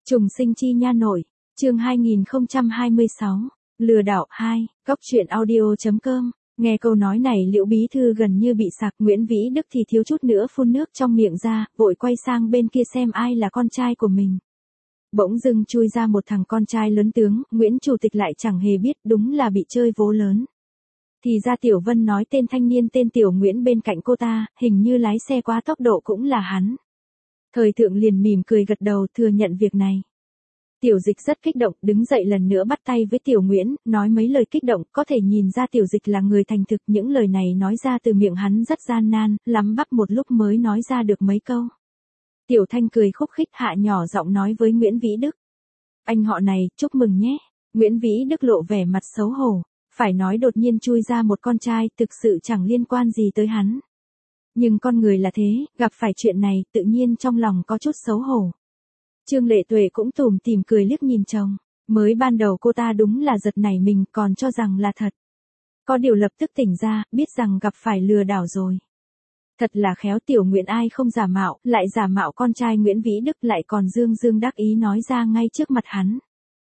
Trùng sinh chi nha nội, chương 2026, lừa đảo 2, góc truyện audio.com. Nghe câu nói này Liễu bí thư gần như bị sặc, Nguyễn Vĩ Đức thì thiếu chút nữa phun nước trong miệng ra, vội quay sang bên kia xem ai là con trai của mình. Bỗng dưng chui ra một thằng con trai lớn tướng, Nguyễn Chủ tịch lại chẳng hề biết, đúng là bị chơi vố lớn. Thì ra Tiểu Vân nói tên thanh niên tên Tiểu Nguyễn bên cạnh cô ta, hình như lái xe quá tốc độ cũng là hắn. Thời Thượng liền mỉm cười gật đầu thừa nhận việc này. Tiểu Dịch rất kích động, đứng dậy lần nữa bắt tay với Tiểu Nguyễn, nói mấy lời kích động, có thể nhìn ra Tiểu Dịch là người thành thực, những lời này nói ra từ miệng hắn rất gian nan, lắm bắp một lúc mới nói ra được mấy câu. Tiểu Thanh cười khúc khích hạ nhỏ giọng nói với Nguyễn Vĩ Đức. Anh họ này, chúc mừng nhé. Nguyễn Vĩ Đức lộ vẻ mặt xấu hổ, phải nói đột nhiên chui ra một con trai, thực sự chẳng liên quan gì tới hắn. Nhưng con người là thế, gặp phải chuyện này, tự nhiên trong lòng có chút xấu hổ. Trương Lệ Tuệ cũng tủm tỉm cười liếc nhìn chồng, mới ban đầu cô ta đúng là giật nảy mình, còn cho rằng là thật. Có điều lập tức tỉnh ra, biết rằng gặp phải lừa đảo rồi. Thật là khéo Tiểu Nguyễn ai không giả mạo, lại giả mạo con trai Nguyễn Vĩ Đức, lại còn dương dương đắc ý nói ra ngay trước mặt hắn.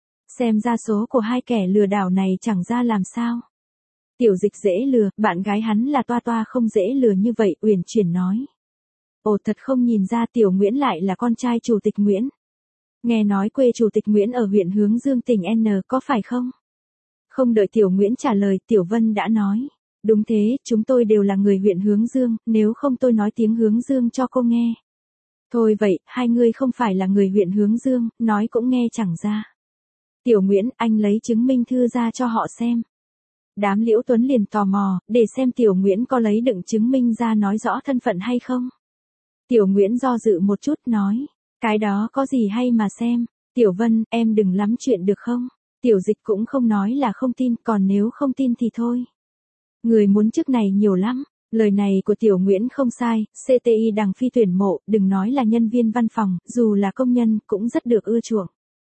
Xem ra số của hai kẻ lừa đảo này chẳng ra làm sao. Tiểu Dịch dễ lừa, bạn gái hắn là Toa Toa không dễ lừa như vậy, uyển chuyển nói. Ồ, thật không nhìn ra Tiểu Nguyễn lại là con trai Chủ tịch Nguyễn. Nghe nói quê Chủ tịch Nguyễn ở huyện Hướng Dương tỉnh N có phải không? Không đợi Tiểu Nguyễn trả lời, Tiểu Vân đã nói. Đúng thế, chúng tôi đều là người huyện Hướng Dương, nếu không tôi nói tiếng Hướng Dương cho cô nghe. Thôi vậy, hai người không phải là người huyện Hướng Dương, nói cũng nghe chẳng ra. Tiểu Nguyễn, anh lấy chứng minh thư ra cho họ xem. Đám Liễu Tuấn liền tò mò, để xem Tiểu Nguyễn có lấy đựng chứng minh ra nói rõ thân phận hay không. Tiểu Nguyễn do dự một chút nói, cái đó có gì hay mà xem. Tiểu Vân, em đừng lắm chuyện được không? Tiểu Dịch cũng không nói là không tin, còn nếu không tin thì thôi. Người muốn chức này nhiều lắm. Lời này của Tiểu Nguyễn không sai, CTI Đằng Phi tuyển mộ, đừng nói là nhân viên văn phòng, dù là công nhân, cũng rất được ưa chuộng.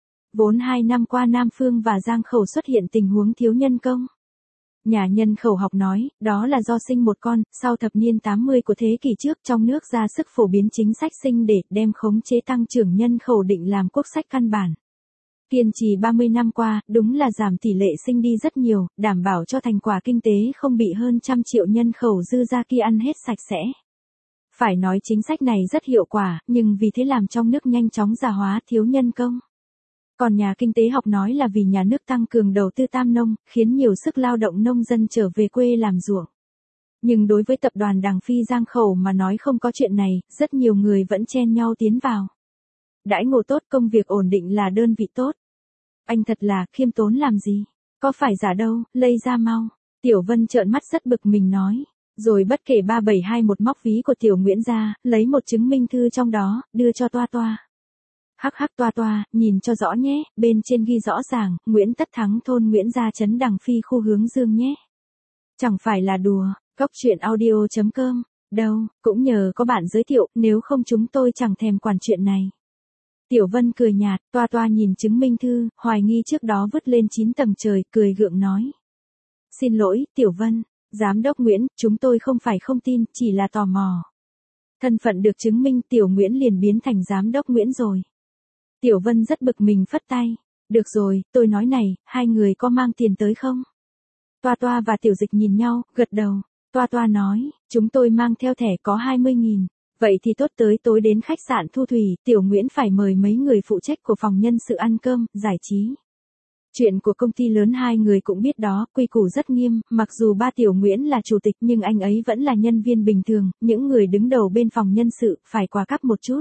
Vốn 2 năm qua Nam Phương và Giang Khẩu xuất hiện tình huống thiếu nhân công. Nhà nhân khẩu học nói, đó là do sinh một con, sau thập niên 80 của thế kỷ trước trong nước ra sức phổ biến chính sách sinh để đem khống chế tăng trưởng nhân khẩu định làm quốc sách căn bản. Kiên trì 30 năm qua, đúng là giảm tỷ lệ sinh đi rất nhiều, đảm bảo cho thành quả kinh tế không bị hơn 100 triệu nhân khẩu dư ra kia ăn hết sạch sẽ. Phải nói chính sách này rất hiệu quả, nhưng vì thế làm trong nước nhanh chóng già hóa thiếu nhân công. Còn nhà kinh tế học nói là vì nhà nước tăng cường đầu tư tam nông, khiến nhiều sức lao động nông dân trở về quê làm ruộng. Nhưng đối với tập đoàn Đằng Phi Giang Khẩu mà nói không có chuyện này, rất nhiều người vẫn chen nhau tiến vào. Đãi ngộ tốt, công việc ổn định là đơn vị tốt. Anh thật là khiêm tốn làm gì? Có phải giả đâu, lây ra mau. Tiểu Vân trợn mắt rất bực mình nói. Rồi bất kể 3721 móc ví của Tiểu Nguyễn ra, lấy một chứng minh thư trong đó, đưa cho Toa Toa. Hắc hắc Toa Toa, nhìn cho rõ nhé, bên trên ghi rõ ràng, Nguyễn Tất Thắng thôn Nguyễn Gia trấn Đằng Phi khu Hướng Dương nhé. Chẳng phải là đùa, góc truyện audio.com, đâu, cũng nhờ có bạn giới thiệu, nếu không chúng tôi chẳng thèm quản chuyện này. Tiểu Vân cười nhạt, Toa Toa nhìn chứng minh thư, hoài nghi trước đó vứt lên 9 tầng trời, cười gượng nói. Xin lỗi, Tiểu Vân, Giám đốc Nguyễn, chúng tôi không phải không tin, chỉ là tò mò. Thân phận được chứng minh Tiểu Nguyễn liền biến thành Giám đốc Nguyễn rồi. Tiểu Vân rất bực mình phất tay. Được rồi, tôi nói này, hai người có mang tiền tới không? Toa Toa và Tiểu Dịch nhìn nhau, gật đầu. Toa Toa nói, chúng tôi mang theo thẻ có 20.000. Vậy thì tốt, tới tối đến khách sạn Thu Thủy, Tiểu Nguyễn phải mời mấy người phụ trách của phòng nhân sự ăn cơm, giải trí. Chuyện của công ty lớn hai người cũng biết đó, quy củ rất nghiêm, mặc dù ba Tiểu Nguyễn là chủ tịch nhưng anh ấy vẫn là nhân viên bình thường, những người đứng đầu bên phòng nhân sự phải qua cấp một chút.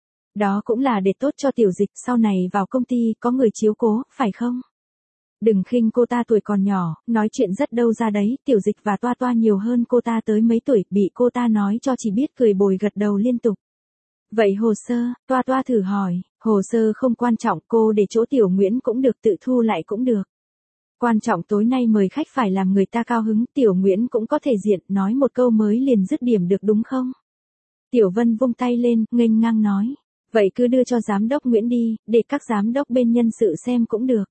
Đó cũng là để tốt cho Tiểu Dịch, sau này vào công ty có người chiếu cố, phải không? Đừng khinh cô ta tuổi còn nhỏ, nói chuyện rất đâu ra đấy, Tiểu Dịch và Toa Toa nhiều hơn cô ta tới mấy tuổi, bị cô ta nói cho chỉ biết cười bồi gật đầu liên tục. Vậy hồ sơ, Toa Toa thử hỏi, hồ sơ không quan trọng, cô để chỗ Tiểu Nguyễn cũng được, tự thu lại cũng được. Quan trọng tối nay mời khách phải làm người ta cao hứng, Tiểu Nguyễn cũng có thể diện, nói một câu mới liền dứt điểm được đúng không? Tiểu Vân vung tay lên, nghênh ngang nói. Vậy cứ đưa cho giám đốc Nguyễn đi, để các giám đốc bên nhân sự xem cũng được.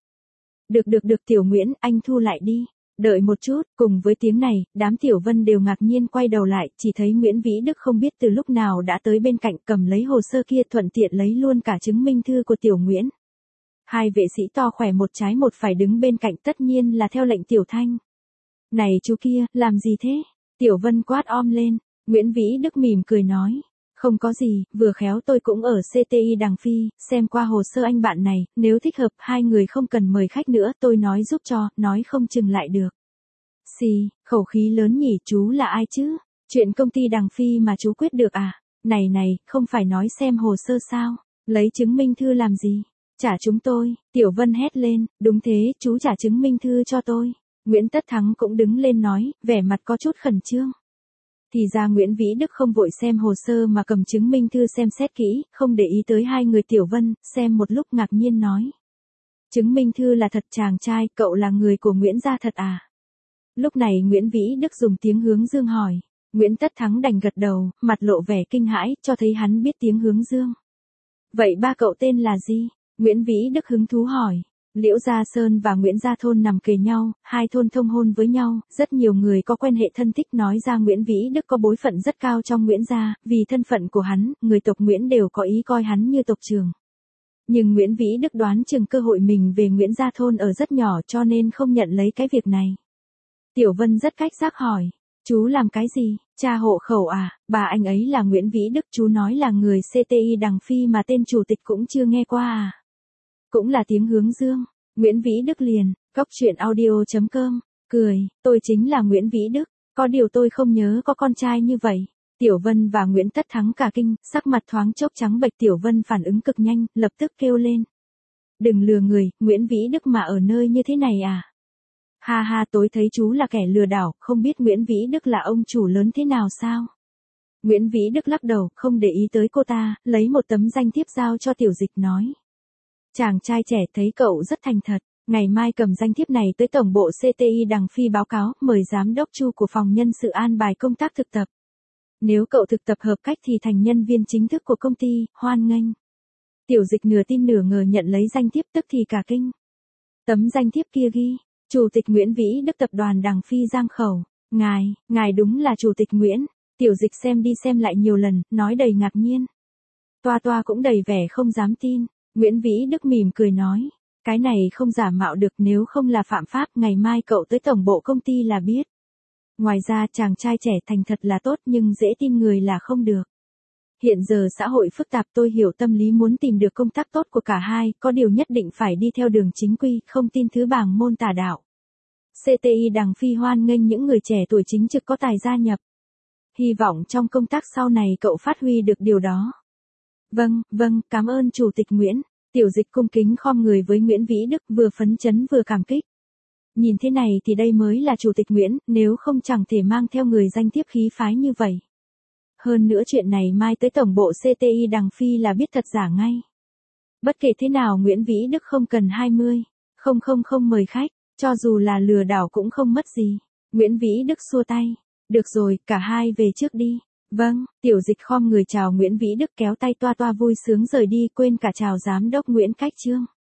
Được Tiểu Nguyễn, anh thu lại đi. Đợi một chút, cùng với tiếng này, đám Tiểu Vân đều ngạc nhiên quay đầu lại, chỉ thấy Nguyễn Vĩ Đức không biết từ lúc nào đã tới bên cạnh cầm lấy hồ sơ kia thuận tiện lấy luôn cả chứng minh thư của Tiểu Nguyễn. Hai vệ sĩ to khỏe một trái một phải đứng bên cạnh tất nhiên là theo lệnh Tiểu Thanh. Này chú kia, làm gì thế? Tiểu Vân quát om lên, Nguyễn Vĩ Đức mỉm cười nói. Không có gì, vừa khéo tôi cũng ở CTI Đằng Phi, xem qua hồ sơ anh bạn này, nếu thích hợp hai người không cần mời khách nữa tôi nói giúp cho, nói không chừng lại được. Xì, khẩu khí lớn nhỉ, chú là ai chứ? Chuyện công ty Đằng Phi mà chú quyết được à? Này, không phải nói xem hồ sơ sao? Lấy chứng minh thư làm gì? Trả chúng tôi, Tiểu Vân hét lên, đúng thế, chú trả chứng minh thư cho tôi. Nguyễn Tất Thắng cũng đứng lên nói, vẻ mặt có chút khẩn trương. Thì ra Nguyễn Vĩ Đức không vội xem hồ sơ mà cầm chứng minh thư xem xét kỹ, không để ý tới hai người Tiểu Vân, xem một lúc ngạc nhiên nói. Chứng minh thư là thật chàng trai, cậu là người của Nguyễn gia thật à? Lúc này Nguyễn Vĩ Đức dùng tiếng hướng dương hỏi. Nguyễn Tất Thắng đành gật đầu, mặt lộ vẻ kinh hãi, cho thấy hắn biết tiếng hướng dương. Vậy ba cậu tên là gì? Nguyễn Vĩ Đức hứng thú hỏi. Liễu Gia Sơn và Nguyễn Gia Thôn nằm kề nhau, hai thôn thông hôn với nhau, rất nhiều người có quan hệ thân thích nói ra Nguyễn Vĩ Đức có bối phận rất cao trong Nguyễn gia, vì thân phận của hắn, người tộc Nguyễn đều có ý coi hắn như tộc trưởng. Nhưng Nguyễn Vĩ Đức đoán chừng cơ hội mình về Nguyễn Gia Thôn ở rất nhỏ cho nên không nhận lấy cái việc này. Tiểu Vân rất cách giác hỏi, chú làm cái gì, cha hộ khẩu à, bà anh ấy là Nguyễn Vĩ Đức, chú nói là người CTI Đằng Phi mà tên chủ tịch cũng chưa nghe qua à. Cũng là tiếng hướng dương, Nguyễn Vĩ Đức liền, cóc truyện audio.com, cười, tôi chính là Nguyễn Vĩ Đức, có điều tôi không nhớ có con trai như vậy. Tiểu Vân và Nguyễn Tất Thắng cả kinh, sắc mặt thoáng chốc trắng bệch. Tiểu Vân phản ứng cực nhanh, lập tức kêu lên. Đừng lừa người, Nguyễn Vĩ Đức mà ở nơi như thế này à? Ha ha, tôi thấy chú là kẻ lừa đảo, không biết Nguyễn Vĩ Đức là ông chủ lớn thế nào sao? Nguyễn Vĩ Đức lắc đầu, không để ý tới cô ta, lấy một tấm danh thiếp giao cho Tiểu Dịch nói. Chàng trai trẻ thấy cậu rất thành thật, ngày mai cầm danh thiếp này tới tổng bộ CTI Đằng Phi báo cáo, mời giám đốc Chu của phòng nhân sự an bài công tác thực tập. Nếu cậu thực tập hợp cách thì thành nhân viên chính thức của công ty, hoan nghênh. Tiểu Dịch nửa tin nửa ngờ nhận lấy danh thiếp tức thì cả kinh. Tấm danh thiếp kia ghi, Chủ tịch Nguyễn Vĩ Đức tập đoàn Đằng Phi Giang Khẩu, ngài đúng là Chủ tịch Nguyễn. Tiểu Dịch xem đi xem lại nhiều lần, nói đầy ngạc nhiên. Toa cũng đầy vẻ không dám tin. Nguyễn Vĩ Đức mỉm cười nói, cái này không giả mạo được, nếu không là phạm pháp, ngày mai cậu tới tổng bộ công ty là biết. Ngoài ra chàng trai trẻ thành thật là tốt nhưng dễ tin người là không được. Hiện giờ xã hội phức tạp, tôi hiểu tâm lý muốn tìm được công tác tốt của cả hai, có điều nhất định phải đi theo đường chính quy, không tin thứ bảng môn tà đạo. CTI Đằng Phi hoan nghênh những người trẻ tuổi chính trực có tài gia nhập. Hy vọng trong công tác sau này cậu phát huy được điều đó. Vâng, cảm ơn Chủ tịch Nguyễn. Tiểu Dịch cung kính khom người với Nguyễn Vĩ Đức, vừa phấn chấn vừa cảm kích. Nhìn thế này thì đây mới là Chủ tịch Nguyễn, nếu không chẳng thể mang theo người danh thiếp khí phái như vậy. Hơn nữa chuyện này mai tới tổng bộ CTI Đằng Phi là biết thật giả ngay. Bất kể thế nào Nguyễn Vĩ Đức không cần 20,000 mời khách, cho dù là lừa đảo cũng không mất gì. Nguyễn Vĩ Đức xua tay. Được rồi, cả hai về trước đi. Vâng, Tiểu Dịch khom người chào Nguyễn Vĩ Đức kéo tay toa vui sướng rời đi, quên cả chào giám đốc Nguyễn Cách Trương.